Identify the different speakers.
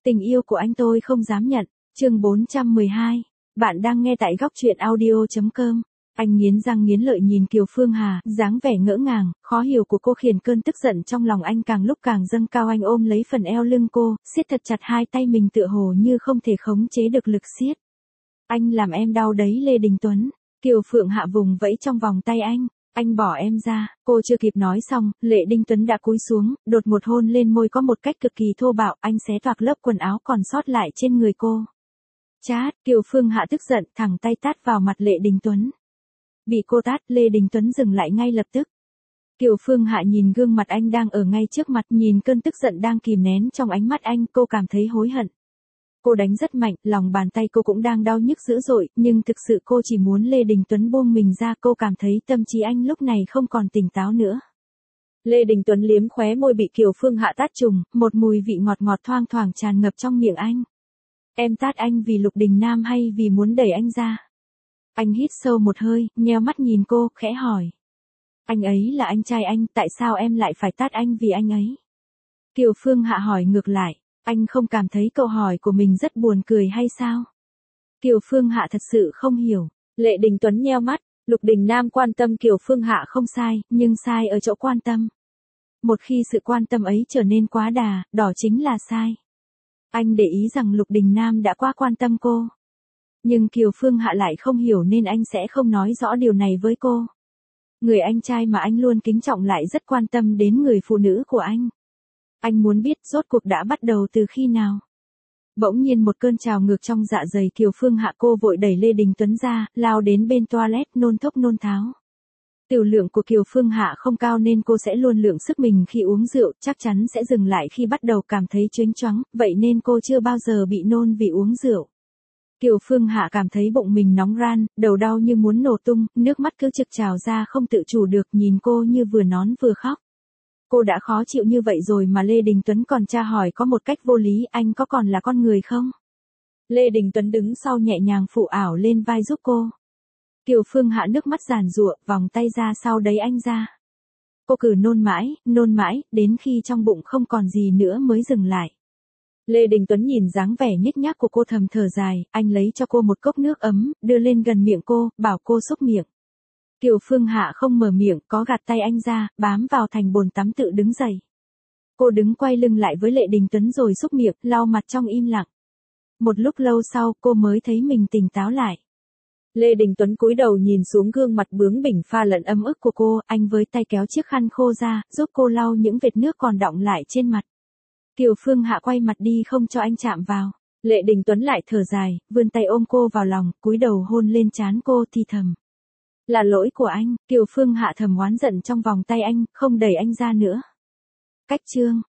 Speaker 1: Tình yêu của anh tôi không dám nhận. Chương 412. Bạn đang nghe tại góc truyện audio.com. Anh nghiến răng nghiến lợi nhìn Kiều Phương Hà, dáng vẻ ngỡ ngàng, khó hiểu của cô khiến cơn tức giận trong lòng anh càng lúc càng dâng cao. Anh ôm lấy phần eo lưng cô, siết thật chặt hai tay mình tựa hồ như không thể khống chế được lực siết. Anh làm em đau đấy Lê Đình Tuấn. Kiều Phượng Hạ vùng vẫy trong vòng tay anh. Anh bỏ em ra. Cô chưa kịp nói xong, Lê Đình Tuấn đã cúi xuống, đột một hôn lên môi có một cách cực kỳ thô bạo. Anh xé toạc lớp quần áo còn sót lại trên người cô. Chát, Kiều Phương Hạ tức giận, thẳng tay tát vào mặt Lê Đình Tuấn. Bị cô tát, Lê Đình Tuấn dừng lại ngay lập tức. Kiều Phương Hạ nhìn gương mặt anh đang ở ngay trước mặt, nhìn cơn tức giận đang kìm nén trong ánh mắt anh, cô cảm thấy hối hận. Cô đánh rất mạnh, lòng bàn tay cô cũng đang đau nhức dữ dội, nhưng thực sự cô chỉ muốn Lê Đình Tuấn buông mình ra. Cô cảm thấy tâm trí anh lúc này không còn tỉnh táo nữa. Lê Đình Tuấn liếm khóe môi bị Kiều Phương Hạ tát trùng, một mùi vị ngọt ngọt thoang thoảng tràn ngập trong miệng anh. Em tát anh vì Lục Đình Nam hay vì muốn đẩy anh ra? Anh hít sâu một hơi, nheo mắt nhìn cô, khẽ hỏi. Anh ấy là anh trai anh, tại sao em lại phải tát anh vì anh ấy? Kiều Phương Hạ hỏi ngược lại. Anh không cảm thấy câu hỏi của mình rất buồn cười hay sao? Kiều Phương Hạ thật sự không hiểu. Lê Đình Tuấn nheo mắt, Lục Đình Nam quan tâm Kiều Phương Hạ không sai, nhưng sai ở chỗ quan tâm. Một khi sự quan tâm ấy trở nên quá đà, đó chính là sai. Anh để ý rằng Lục Đình Nam đã quá quan tâm cô. Nhưng Kiều Phương Hạ lại không hiểu nên anh sẽ không nói rõ điều này với cô. Người anh trai mà anh luôn kính trọng lại rất quan tâm đến người phụ nữ của anh. Anh muốn biết rốt cuộc đã bắt đầu từ khi nào. Bỗng nhiên một cơn trào ngược trong dạ dày Kiều Phương Hạ, cô vội đẩy Lê Đình Tuấn ra, lao đến bên toilet nôn thốc nôn tháo. Tiểu lượng của Kiều Phương Hạ không cao nên cô sẽ luôn lượng sức mình khi uống rượu, chắc chắn sẽ dừng lại khi bắt đầu cảm thấy chênh choáng, vậy nên cô chưa bao giờ bị nôn vì uống rượu. Kiều Phương Hạ cảm thấy bụng mình nóng ran, đầu đau như muốn nổ tung, nước mắt cứ trực trào ra không tự chủ được, nhìn cô như vừa nón vừa khóc. Cô đã khó chịu như vậy rồi mà Lê Đình Tuấn còn tra hỏi có một cách vô lý, anh có còn là con người không? Lê Đình Tuấn đứng sau nhẹ nhàng phụ ảo lên vai giúp cô. Kiều Phương Hạ nước mắt giàn giụa, vòng tay ra sau đấy anh ra. Cô cứ nôn mãi, đến khi trong bụng không còn gì nữa mới dừng lại. Lê Đình Tuấn nhìn dáng vẻ nhếch nhác của cô thầm thở dài, anh lấy cho cô một cốc nước ấm, đưa lên gần miệng cô, bảo cô xúc miệng. Kiều Phương Hạ không mở miệng, có gạt tay anh ra, bám vào thành bồn tắm tự đứng dậy. Cô đứng quay lưng lại với Lê Đình Tuấn rồi xúc miệng, lau mặt trong im lặng. Một lúc lâu sau, cô mới thấy mình tỉnh táo lại. Lê Đình Tuấn cúi đầu nhìn xuống gương mặt bướng bỉnh pha lẫn ấm ức của cô, anh với tay kéo chiếc khăn khô ra, giúp cô lau những vệt nước còn đọng lại trên mặt. Kiều Phương Hạ quay mặt đi không cho anh chạm vào. Lê Đình Tuấn lại thở dài, vươn tay ôm cô vào lòng, cúi đầu hôn lên trán cô thì thầm. Là lỗi của anh. Kiều Phương Hạ thầm oán giận trong vòng tay anh, không đẩy anh ra nữa. Cách chương.